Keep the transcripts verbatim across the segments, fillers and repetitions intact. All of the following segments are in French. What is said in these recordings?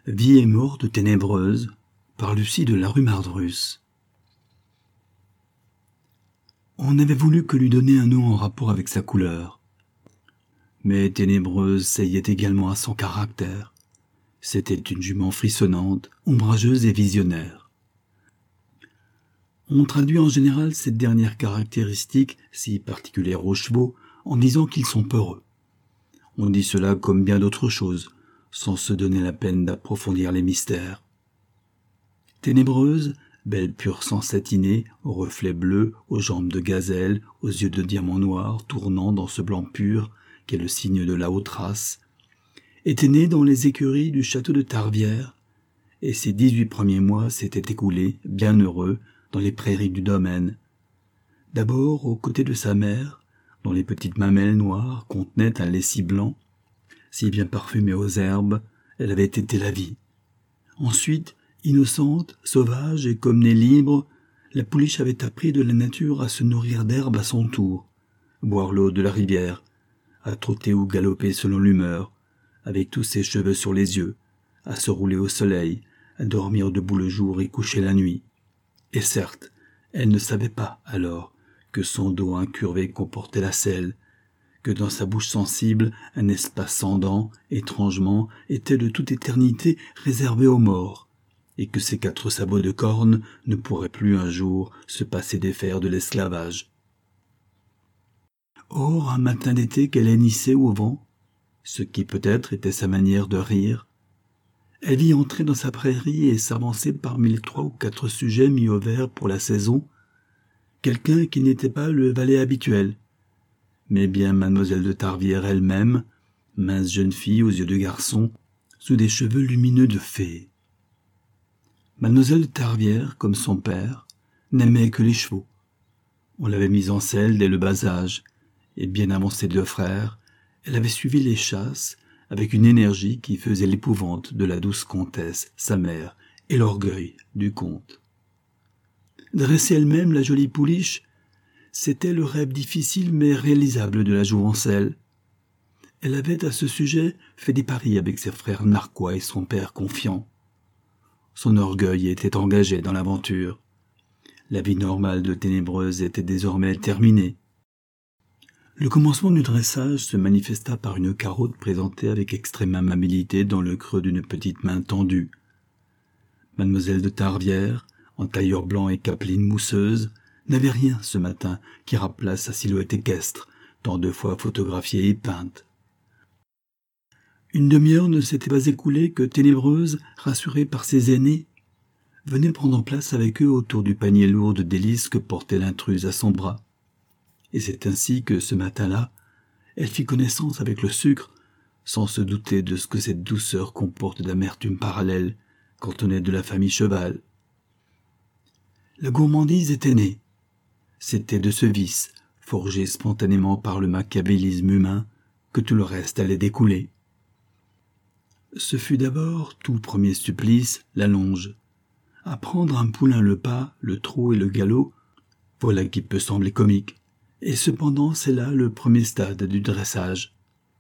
Vie et morte ténébreuse par Lucie de la rue Mardrus. On avait voulu que lui donner un nom en rapport avec sa couleur. Mais Ténébreuse seyait également à son caractère. C'était une jument frissonnante, ombrageuse et visionnaire. On traduit en général cette dernière caractéristique, si particulière aux chevaux, en disant qu'ils sont peureux. On dit cela comme bien d'autres choses, sans se donner la peine d'approfondir les mystères. Ténébreuse, belle pur sang satiné, aux reflets bleus, aux jambes de gazelle, aux yeux de diamant noir tournant dans ce blanc pur, qui est le signe de la haute race, était née dans les écuries du château de Tarvière, et ses dix-huit premiers mois s'étaient écoulés, bien heureux, dans les prairies du domaine. D'abord aux côtés de sa mère, dont les petites mamelles noires contenaient un lait si blanc, si bien parfumé aux herbes, elle avait été la vie. Ensuite, innocente, sauvage et comme née libre, la pouliche avait appris de la nature à se nourrir d'herbe à son tour, boire l'eau de la rivière, à trotter ou galoper selon l'humeur, avec tous ses cheveux sur les yeux, à se rouler au soleil, à dormir debout le jour et coucher la nuit. Et certes, elle ne savait pas, alors, que son dos incurvé comportait la selle, que dans sa bouche sensible, un espace sans dents, étrangement, était de toute éternité réservé aux morts, et que ses quatre sabots de corne ne pourraient plus un jour se passer des fers de l'esclavage. Or, un matin d'été qu'elle hennissait au vent, ce qui peut-être était sa manière de rire, elle vit entrer dans sa prairie et s'avancer parmi les trois ou quatre sujets mis au vert pour la saison, quelqu'un qui n'était pas le valet habituel, mais bien mademoiselle de Tarvière elle-même, mince jeune fille aux yeux de garçon, sous des cheveux lumineux de fée. Mademoiselle de Tarvière, comme son père, n'aimait que les chevaux. On l'avait mise en selle dès le bas âge, et bien avant ses deux frères, elle avait suivi les chasses avec une énergie qui faisait l'épouvante de la douce comtesse, sa mère, et l'orgueil du comte. Dresser elle-même la jolie pouliche, c'était le rêve difficile mais réalisable de la jouvencelle. Elle avait à ce sujet fait des paris avec ses frères narquois et son père confiant. Son orgueil était engagé dans l'aventure. La vie normale de Ténébreuse était désormais terminée. Le commencement du dressage se manifesta par une carotte présentée avec extrême amabilité dans le creux d'une petite main tendue. Mademoiselle de Tarvière, en tailleur blanc et capeline mousseuse, n'avait rien ce matin qui rappelât sa silhouette équestre, tant de fois photographiée et peinte. Une demi-heure ne s'était pas écoulée que Ténébreuse, rassurée par ses aînés, venait prendre place avec eux autour du panier lourd de délices que portait l'intruse à son bras. Et c'est ainsi que, ce matin-là, elle fit connaissance avec le sucre, sans se douter de ce que cette douceur comporte d'amertume parallèle quand on est de la famille Cheval. La gourmandise était née. C'était de ce vice, forgé spontanément par le machiavélisme humain, que tout le reste allait découler. Ce fut d'abord, tout premier supplice, la longe. Apprendre un poulain le pas, le trot et le galop, voilà qui peut sembler comique. Et cependant, c'est là le premier stade du dressage.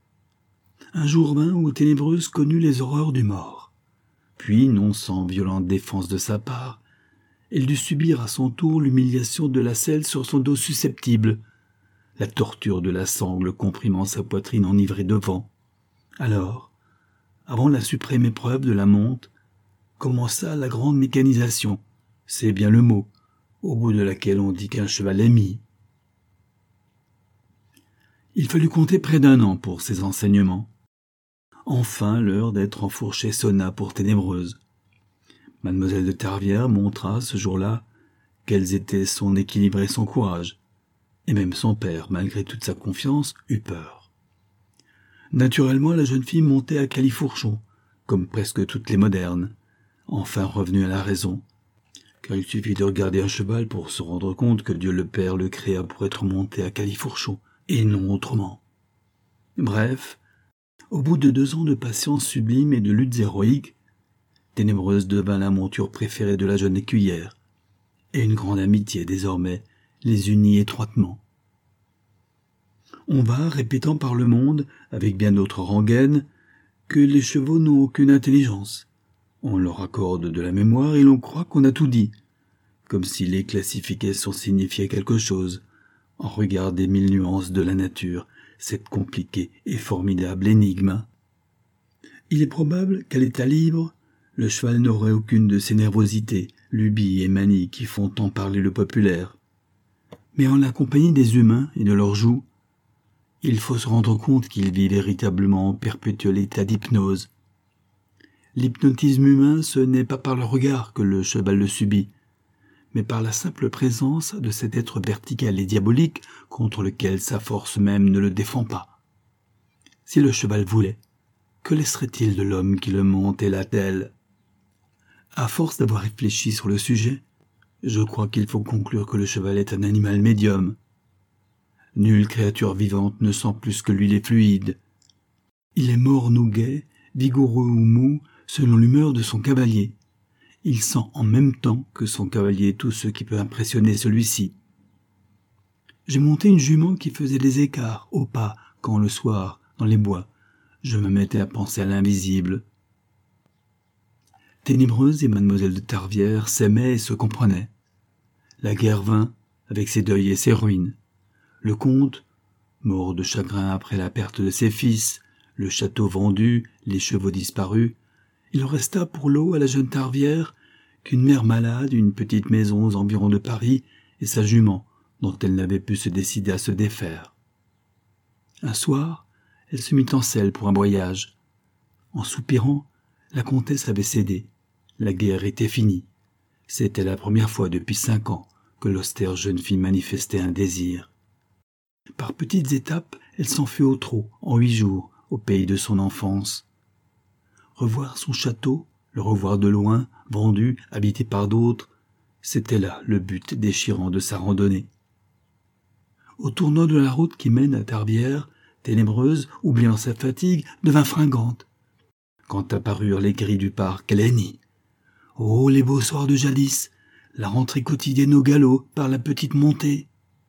Un jour vint où Ténébreuse connut les horreurs du mort. Puis, non sans violente défense de sa part, elle dut subir à son tour l'humiliation de la selle sur son dos susceptible, la torture de la sangle comprimant sa poitrine enivrée de vent. Alors, avant la suprême épreuve de la monte, commença la grande mécanisation, c'est bien le mot, au bout de laquelle on dit qu'un cheval est mis. Il fallut compter près d'un an pour ces enseignements. Enfin, l'heure d'être enfourchée sonna pour Ténébreuse. Mademoiselle de Tarvière montra, ce jour-là, quels étaient son équilibre et son courage, et même son père, malgré toute sa confiance, eut peur. Naturellement, la jeune fille montait à califourchon, comme presque toutes les modernes, enfin revenue à la raison, car il suffit de regarder un cheval pour se rendre compte que Dieu le Père le créa pour être monté à califourchon, et non autrement. Bref, au bout de deux ans de patience sublime et de luttes héroïques, Ténébreuse devint la monture préférée de la jeune écuyère, et une grande amitié désormais les unit étroitement. On va répétant par le monde, avec bien d'autres rengaines, que les chevaux n'ont aucune intelligence, On leur accorde de la mémoire et l'on croit qu'on a tout dit, comme si les classifications signifiaient quelque chose, en regard des mille nuances de la nature, cette compliquée et formidable énigme. Il est probable qu'à l'état libre, le cheval n'aurait aucune de ces nervosités, lubies et manies qui font tant parler le populaire. Mais en la compagnie des humains et de leurs joues, il faut se rendre compte qu'il vit véritablement en perpétuel état d'hypnose. L'hypnotisme humain, ce n'est pas par le regard que le cheval le subit, mais par la simple présence de cet être vertical et diabolique contre lequel sa force même ne le défend pas. Si le cheval voulait, que laisserait-il de l'homme qui le monte et l'attelle ? À force d'avoir réfléchi sur le sujet, je crois qu'il faut conclure que le cheval est un animal médium. Nulle créature vivante ne sent plus que lui les fluides. Il est morne ou gai, vigoureux ou mou, selon l'humeur de son cavalier. Il sent en même temps que son cavalier tout ce qui peut impressionner celui-ci. J'ai monté une jument qui faisait des écarts au pas quand, le soir, dans les bois, je me mettais à penser à l'invisible. Ténébreuse et mademoiselle de Tarvière s'aimaient et se comprenaient. La guerre vint, avec ses deuils et ses ruines. Le comte, mort de chagrin après la perte de ses fils, le château vendu, les chevaux disparus, il resta pour l'eau à la jeune Tarvière qu'une mère malade, une petite maison aux environs de Paris et sa jument dont elle n'avait pu se décider à se défaire. Un soir, elle se mit en selle pour un voyage. En soupirant, la comtesse avait cédé. La guerre était finie. C'était la première fois depuis cinq ans que l'austère jeune fille manifestait un désir. Par petites étapes, elle s'enfuit au trot, en huit jours, au pays de son enfance. Revoir son château, le revoir de loin, vendu, habité par d'autres, c'était là le but déchirant de sa randonnée. Au tournant de la route qui mène à Tarvière, Ténébreuse, oubliant sa fatigue, devint fringante. Quand apparurent les grilles du parc, elle hennit. Oh, les beaux soirs de jadis, la rentrée quotidienne au galop par la petite montée.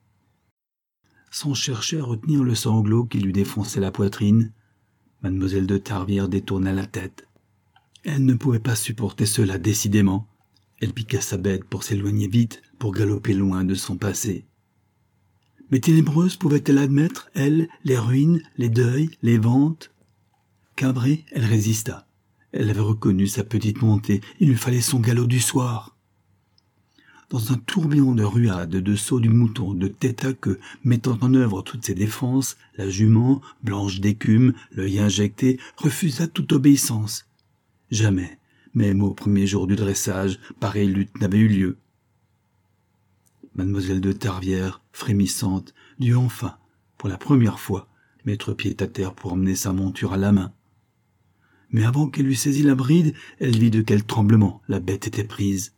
Sans chercher à retenir le sanglot qui lui défonçait la poitrine, mademoiselle de Tarvière détourna la tête. Elle ne pouvait pas supporter cela décidément. Elle piqua sa bête pour s'éloigner vite, pour galoper loin de son passé. Mais Ténébreuse pouvait-elle admettre, elle, les ruines, les deuils, les ventes ? Cabrée, elle résista. Elle avait reconnu sa petite montée, il lui fallait son galop du soir. Dans un tourbillon de ruades, de sauts du mouton, de tête à queue, mettant en œuvre toutes ses défenses, la jument, blanche d'écume, l'œil injecté, refusa toute obéissance. Jamais, même au premier jour du dressage, pareille lutte n'avait eu lieu. Mademoiselle de Tarvière, frémissante, dut enfin, pour la première fois, mettre pied à terre pour emmener sa monture à la main. Mais avant qu'elle eût saisi la bride, elle vit de quel tremblement la bête était prise.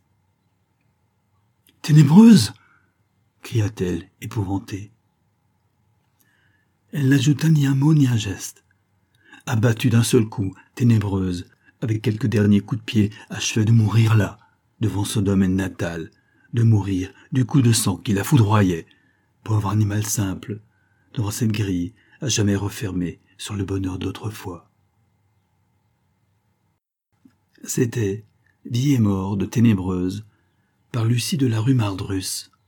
« Ténébreuse !» cria-t-elle, épouvantée. Elle n'ajouta ni un mot ni un geste. Abattue d'un seul coup, Ténébreuse, avec quelques derniers coups de pied, achevait de mourir là, devant son domaine natal, de mourir du coup de sang qui la foudroyait, pauvre animal simple, devant cette grille à jamais refermée sur le bonheur d'autrefois. C'était Vie et mort de Ténébreuse, par Lucie de la rue Mardrus.